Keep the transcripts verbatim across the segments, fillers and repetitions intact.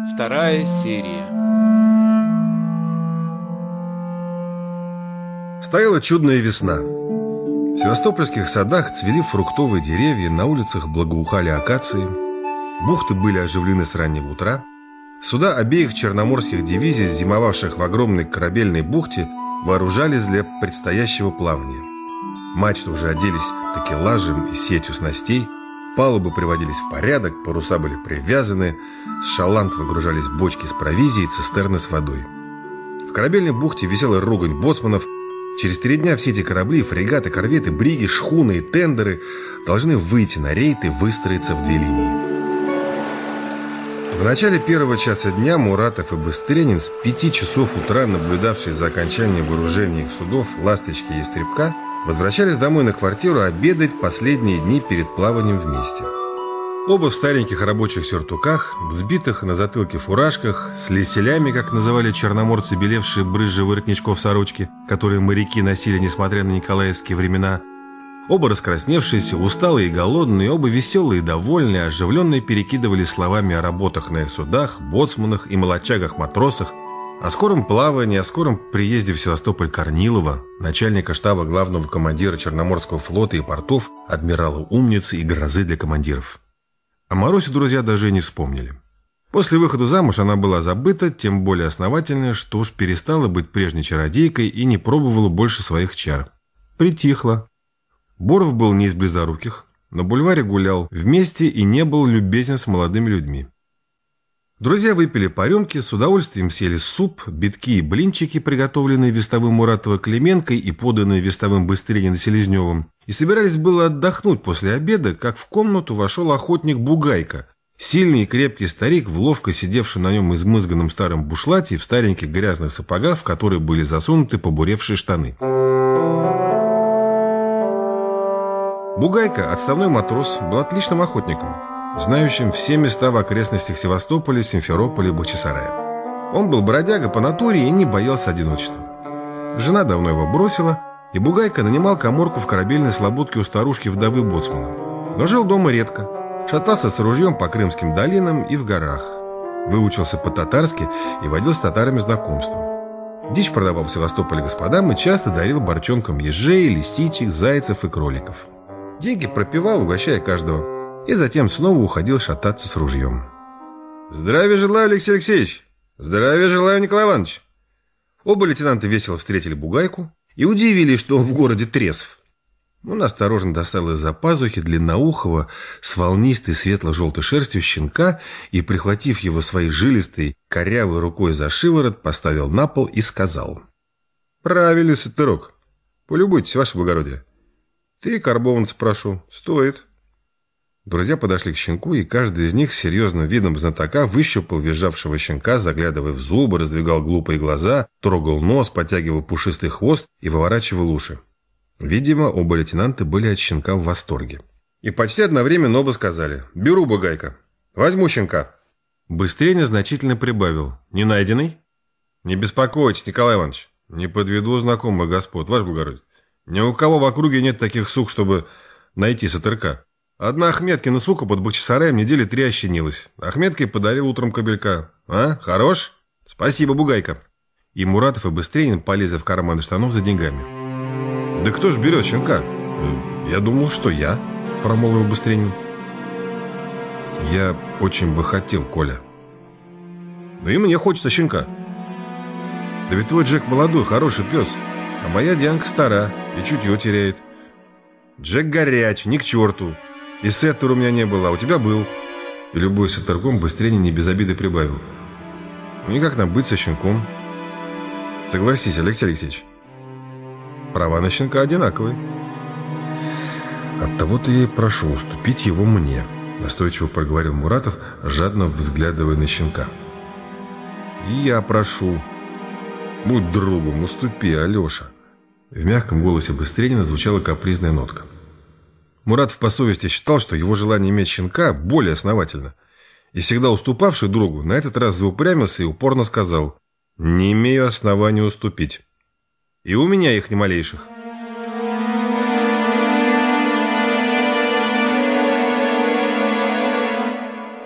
Вторая серия. Стояла чудная весна. В севастопольских садах цвели фруктовые деревья, на улицах благоухали акации. Бухты были оживлены с раннего утра. Суда обеих черноморских дивизий, зимовавших в огромной корабельной бухте, вооружались для предстоящего плавания. Мачты уже оделись такелажем и сетью снастей, палубы приводились в порядок, паруса были привязаны, с шаланд выгружались бочки с провизией, цистерны с водой. В корабельной бухте висела ругань боцманов. Через три дня все эти корабли, фрегаты, корветы, бриги, шхуны и тендеры должны выйти на рейд и выстроиться в две линии. В начале первого часа дня Муратов и Быстренин, с пяти часов утра наблюдавшие за окончанием вооружения их судов «Ласточки» и «Ястребка», возвращались домой на квартиру обедать последние дни перед плаванием вместе. Оба в стареньких рабочих сюртуках, взбитых на затылке фуражках, с леселями, как называли черноморцы, белевшие брызжи воротничков сорочки, которые моряки носили, несмотря на николаевские времена. Оба раскрасневшиеся, усталые и голодные, оба веселые и довольные, оживленные перекидывали словами о работах на их судах, боцманах и молодчагах-матросах, о скором плавании, о скором приезде в Севастополь Корнилова, начальника штаба главного командира Черноморского флота и портов, адмирала Умницы и грозы для командиров. О Марусе друзья даже и не вспомнили. После выхода замуж она была забыта, тем более основательно, что уж перестала быть прежней чародейкой и не пробовала больше своих чар. Притихла. Боров был не из близоруких, на бульваре гулял вместе и не был любезен с молодыми людьми. Друзья выпили по рюмке, с удовольствием съели суп, битки и блинчики, приготовленные Вестовым Муратова-Клименкой и поданные Вестовым Быстренин-Селезневым, и собирались было отдохнуть после обеда, как в комнату вошел охотник Бугайка, сильный и крепкий старик, в ловко сидевший на нем измызганном старом бушлате и в стареньких грязных сапогах, в которые были засунуты побуревшие штаны. Бугайка, отставной матрос, был отличным охотником, знающим все места в окрестностях Севастополя, Симферополя и Бахчисарая. Он был бродяга по натуре и не боялся одиночества. Жена давно его бросила, и Бугайка нанимал каморку в корабельной слободке у старушки-вдовы боцмана. Но жил дома редко, шатался с ружьем по крымским долинам и в горах. Выучился по-татарски и водил с татарами знакомство. Дичь продавал в Севастополе господам и часто дарил борчонкам ежей, лисичек, зайцев и кроликов. Деньги пропивал, угощая каждого, и затем снова уходил шататься с ружьем. «Здравия желаю, Алексей Алексеевич! Здравия желаю, Николай Иванович!» Оба лейтенанта весело встретили Бугайку и удивились, что он в городе трезв. Он осторожно достал из-за пазухи длинноухого с волнистой светло-желтой шерстью щенка и, прихватив его своей жилистой, корявой рукой за шиворот, поставил на пол и сказал: «Правильный сатырок. Полюбуйтесь, ваше благородие. Ты, карбованца, прошу, стоит». Друзья подошли к щенку, и каждый из них с серьезным видом знатока выщупал визжавшего щенка, заглядывая в зубы, раздвигал глупые глаза, трогал нос, потягивал пушистый хвост и выворачивал уши. Видимо, оба лейтенанта были от щенка в восторге. И почти одновременно оба сказали: «Беру, Бугайка. Возьму щенка». Быстрее значительно прибавил: «Не найденный?» «Не беспокойтесь, Николай Иванович. Не подведу знакомых господ, ваше благородие. Ни у кого в округе нет таких сук, чтобы найти сатырка. Одна Ахметкина сука под Бахчисараем недели три ощенилась. Ахметке подарил утром кобелька. А, хорош? Спасибо, Бугайка». И Муратов и Быстренин полезли в карманы штанов за деньгами. «Да кто ж берет щенка?» «Я думал, что я», — промолвил Быстренин. «Я очень бы хотел, Коля». «Ну и мне хочется щенка». «Да ведь твой Джек молодой, хороший пес, а моя Дианка стара и чутье теряет. Джек горяч, ни к черту. И сеттера у меня не было, а у тебя был». И любой сатырком Быстренин не без обиды прибавил: «Ну и как нам быть со щенком?» «Согласись, Алексей Алексеевич, права на щенка одинаковые». «Оттого-то я и прошу уступить его мне», — настойчиво проговорил Муратов, жадно взглядывая на щенка. «И я прошу. Будь другом, уступи, Алеша». В мягком голосе Быстренина звучала капризная нотка. Муратов по совести считал, что его желание иметь щенка более основательно, и всегда уступавший другу на этот раз заупрямился и упорно сказал: «Не имею основания уступить. И у меня их ни малейших».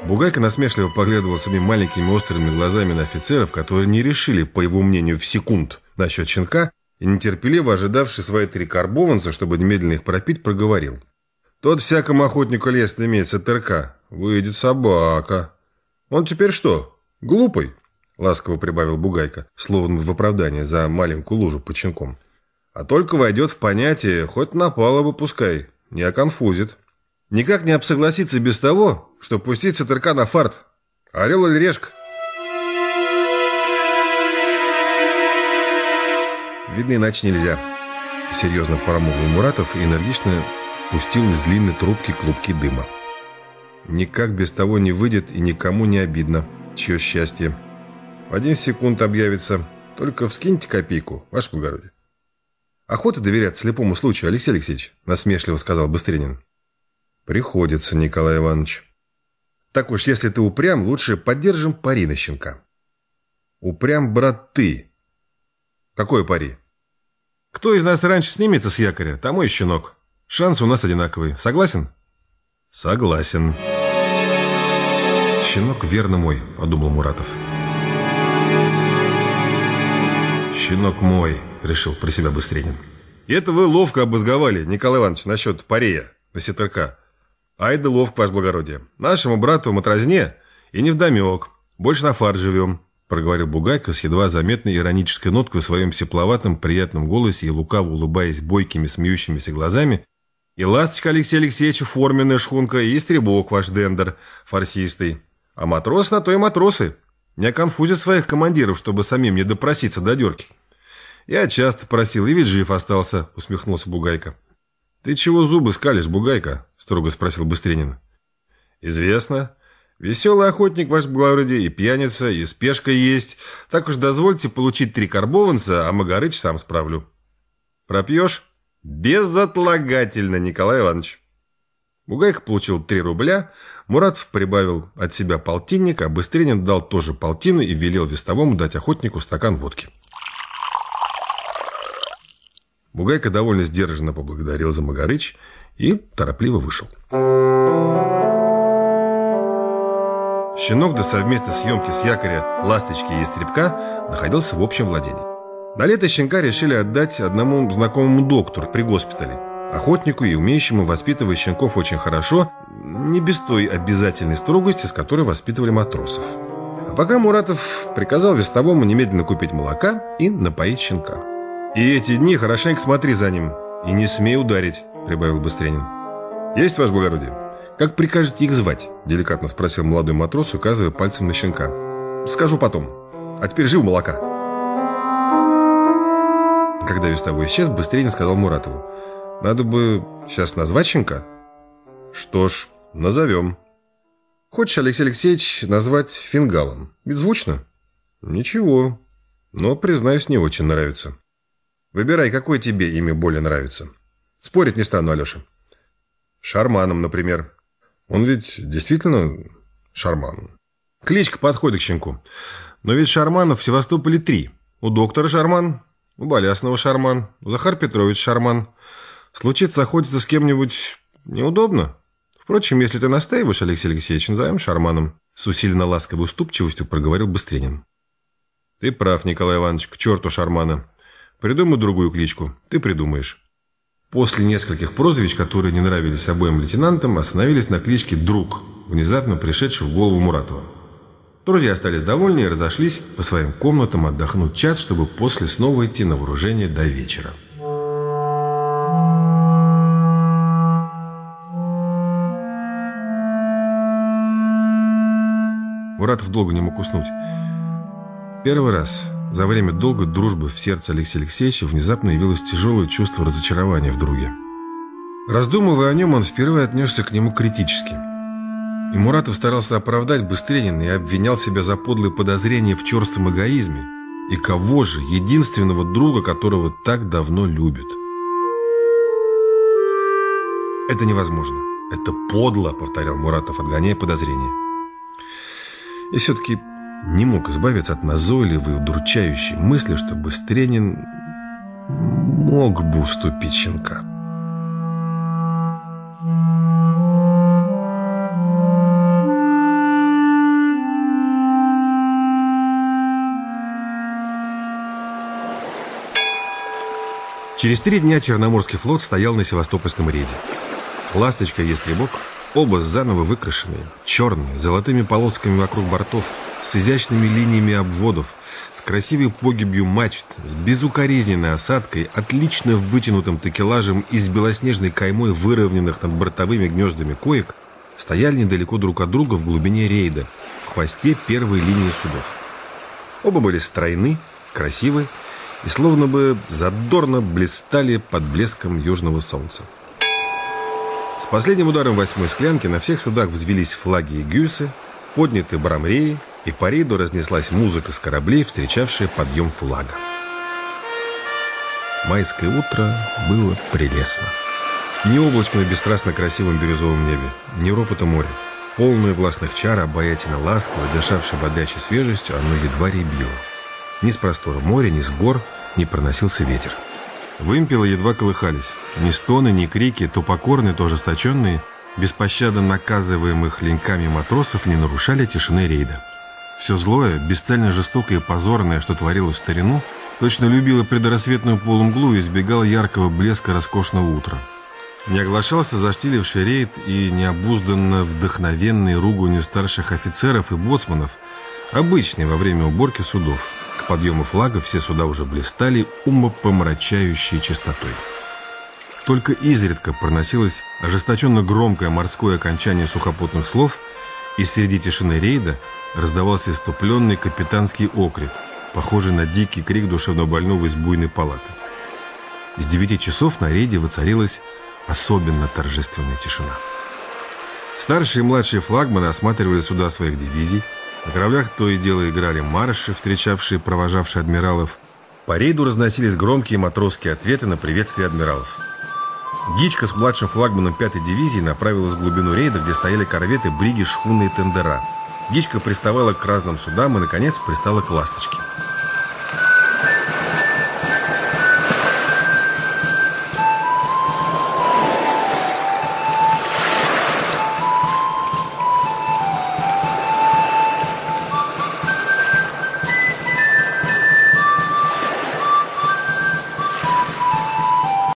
Бугайка насмешливо поглядывал своими маленькими острыми глазами на офицеров, которые не решили, по его мнению, в секунд насчет щенка, и нетерпеливо ожидавший свои три карбованца, чтобы немедленно их пропить, проговорил. «Тот всякому охотнику лест имеет СТРК. Выйдет собака. Он теперь что, глупый?» Ласково прибавил Бугайка, словно в оправдание за маленькую лужу под щенком. «А только войдет в понятие, хоть на палубу пускай, не оконфузит. Никак не обсогласится без того, что пустить СТРК на фарт. Орел или решка?» «Видно, иначе нельзя», — серьезно промолвил Муратов и энергично пустил из длинной трубки клубки дыма. «Никак без того не выйдет и никому не обидно, чье счастье. В один секунд объявится. Только вскиньте копейку, ваше благородие». «Охота доверять слепому случаю, Алексей Алексеевич», — насмешливо сказал Быстренин. «Приходится, Николай Иванович. Так уж, если ты упрям, лучше поддержим пари на щенка». «Упрям, брат, ты». «Какое пари?» «Кто из нас раньше снимется с якоря, тому и щенок. Шансы у нас одинаковые. Согласен?» «Согласен». «Щенок верно мой», — подумал Муратов. «Щенок мой», — решил про себя Быстренин. «И это вы ловко обозговали, Николай Иванович, насчет парея на СТРК. Ай да ловко, ваше благородие. Нашему брату матрозне и невдомек. Больше на фарт живем», — проговорил Бугайка с едва заметной иронической ноткой в своем сепловатом, приятном голосе и лукаво улыбаясь бойкими, смеющимися глазами. «И ласточка Алексея Алексеевича форменная шхунка, и стребок ваш дендер фарсистый. А матрос на то и матросы. Не оконфузят своих командиров, чтобы самим не допроситься до дерки». «Я часто просил, и ведь жив остался», — усмехнулся Бугайка. «Ты чего зубы скалишь, Бугайка?» — строго спросил Быстренин. «Известно. Веселый охотник, ваше благородие, и пьяница, и спешка есть. Так уж дозвольте получить три карбованца, а Магарыч сам справлю». «Пропьешь?» «Безотлагательно, Николай Иванович». Бугайка получил три рубля, Муратов прибавил от себя полтинник, а Быстренин дал тоже полтину и велел вестовому дать охотнику стакан водки. Бугайка довольно сдержанно поблагодарил за Магарыч и торопливо вышел. Щенок до совместной съемки с якоря «Ласточки» и «Стребка» находился в общем владении. На лето щенка решили отдать одному знакомому доктору при госпитале, охотнику и умеющему воспитывать щенков очень хорошо, не без той обязательной строгости, с которой воспитывали матросов. А пока Муратов приказал вестовому немедленно купить молока и напоить щенка. «И эти дни хорошенько смотри за ним, и не смей ударить», — прибавил Быстренин. «Есть, ваше благородие? Как прикажете их звать?» — деликатно спросил молодой матрос, указывая пальцем на щенка. «Скажу потом. А теперь живо молока». Когда вестовой исчез, Быстренин сказал Муратову: «Надо бы сейчас назвать щенка». «Что ж, назовем. Хочешь, Алексей Алексеевич, назвать фингалом? Ведь звучно?» «Ничего, но, признаюсь, не очень нравится. Выбирай, какое тебе имя более нравится. Спорить не стану, Алеша. Шарманом, например. Он ведь действительно Шарман. Кличка подходит к щенку. Но ведь Шарманов в Севастополе три. У доктора Шарман, у Болясного Шарман, у Захар Петрович Шарман. Случится охотиться с кем-нибудь неудобно. Впрочем, если ты настаиваешь, Алексей Алексеевич, назовем Шарманом». С усиленно ласковой уступчивостью проговорил Быстренин. «Ты прав, Николай Иванович, к черту Шармана. Придумай другую кличку. Ты придумаешь». После нескольких прозвищ, которые не нравились обоим лейтенантам, остановились на кличке «Друг», внезапно пришедшей в голову Муратова. Друзья остались довольны и разошлись по своим комнатам отдохнуть час, чтобы после снова идти на вооружение до вечера. Муратов долго не мог уснуть. Первый раз за время долгой дружбы в сердце Алексея Алексеевича внезапно явилось тяжелое чувство разочарования в друге. Раздумывая о нем, он впервые отнесся к нему критически. И Муратов старался оправдать Быстренина и обвинял себя за подлые подозрения в черством эгоизме. И кого же, единственного друга, которого так давно любит? «Это невозможно. Это подло», — повторял Муратов, отгоняя подозрения. И все-таки не мог избавиться от назойливой, удручающей мысли, что Быстренин мог бы уступить щенка. Через три дня Черноморский флот стоял на Севастопольском рейде. «Ласточка» и «Ястребок» оба заново выкрашенные, черные, с золотыми полосками вокруг бортов, с изящными линиями обводов, с красивой погибью мачт, с безукоризненной осадкой, отлично вытянутым такелажем и с белоснежной каймой выровненных над бортовыми гнездами коек, стояли недалеко друг от друга в глубине рейда, в хвосте первой линии судов. Оба были стройны, красивы и словно бы задорно блистали под блеском южного солнца. С последним ударом восьмой склянки на всех судах взвелись флаги и гюйсы, подняты брамреи, и по рейду разнеслась музыка с кораблей, встречавшая подъем флага. Майское утро было прелестно. Ни облачко на бесстрастно красивом бирюзовом небе, ни ропота моря. Полное властных чар, обаятельно ласково, дышавшее бодрящей свежестью, оно едва рябило. Ни с простора моря, ни с гор не проносился ветер. Вымпелы едва колыхались. Ни стоны, ни крики, то покорные, то ожесточенные, беспощадно наказываемых леньками матросов, не нарушали тишины рейда. Все злое, бесцельно жестокое и позорное, что творило в старину, точно любило предрассветную полумглу и избегало яркого блеска роскошного утра. Не оглашался заштиливший рейд и необузданно вдохновенный руганью старших офицеров и боцманов, обычный во время уборки судов. К подъему флага все суда уже блистали умопомрачающей чистотой. Только изредка проносилось ожесточенно громкое морское окончание сухопутных слов, и среди тишины рейда раздавался иступленный капитанский окрик, похожий на дикий крик душевнобольного из буйной палаты. С девяти часов на рейде воцарилась особенно торжественная тишина. Старшие и младшие флагманы осматривали суда своих дивизий. На кораблях то и дело играли марши, встречавшие и провожавшие адмиралов. По рейду разносились громкие матросские ответы на приветствие адмиралов. Гичка с младшим флагманом пятой дивизии направилась в глубину рейда, где стояли корветы, бриги, шхуны и тендера. Гичка приставала к разным судам и, наконец, пристала к «Ласточке».